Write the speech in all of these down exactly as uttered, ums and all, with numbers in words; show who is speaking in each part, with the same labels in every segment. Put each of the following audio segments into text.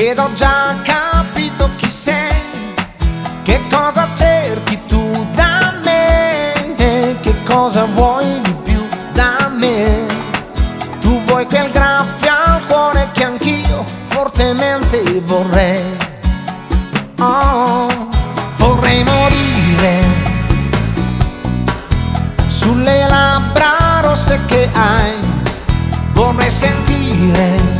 Speaker 1: ed ho già capito chi sei, che cosa cerchi tu da me, che cosa vuoi di più da me. Tu vuoi quel graffio al cuore che anch'io fortemente vorrei. Oh, vorrei morire sulle labbra rosse che hai, vorrei sentire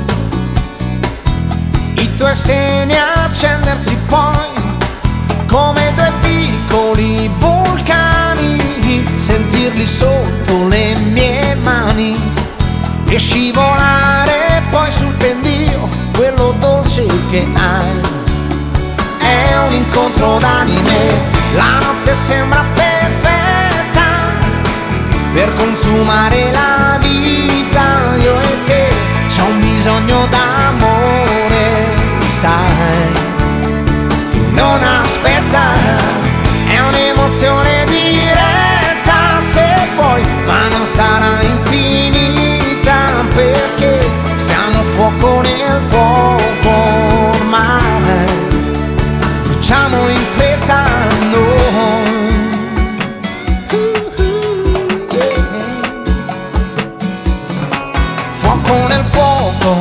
Speaker 1: i tuoi seni accendersi poi come due piccoli vulcani, sentirli sotto le mie mani e scivolare poi sul pendio quello dolce che hai. È un incontro d'anime, la notte sembra perfetta per consumare la vita. Io e te c'è un bisogno d'amore, sai, che non aspetta, è un'emozione diretta se vuoi, ma non sarà infinita, perché siamo fuoco nel fuoco ormai, facciamo in fretta noi. Fuoco nel fuoco,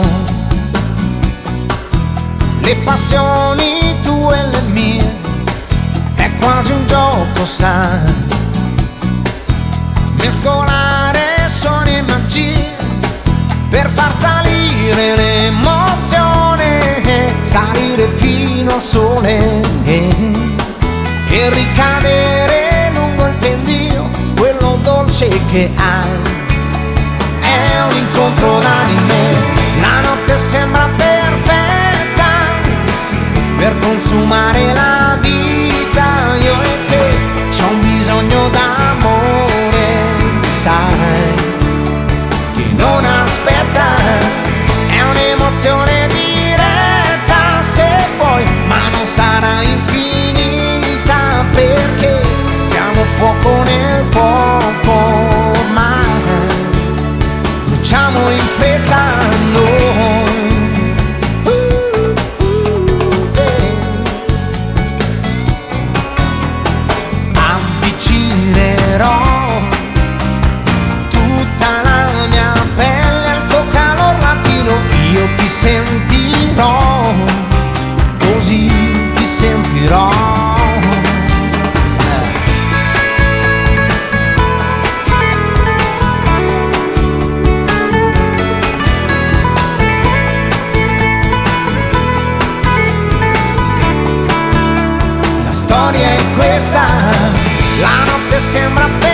Speaker 1: le passioni tue e le mie, è quasi un gioco, sai, mescolare suoni e magie per far salire l'emozione, salire fino al sole e ricadere lungo il pendio, quello dolce che hai. È un incontro d'anime, la notte sembra perfetta per consumare la vita. Io e te c'ho un bisogno d'amore, sai, che non aspetta, è un'emozione diretta se vuoi, ma non sarà infinita, perché siamo fuoco nel fuoco ormai, facciamo in fretta noi. Avvicinerò tutta la mia pelle al tuo calor latino, io ti sentirò, così ti sentirò. La storia è questa, la notte sembra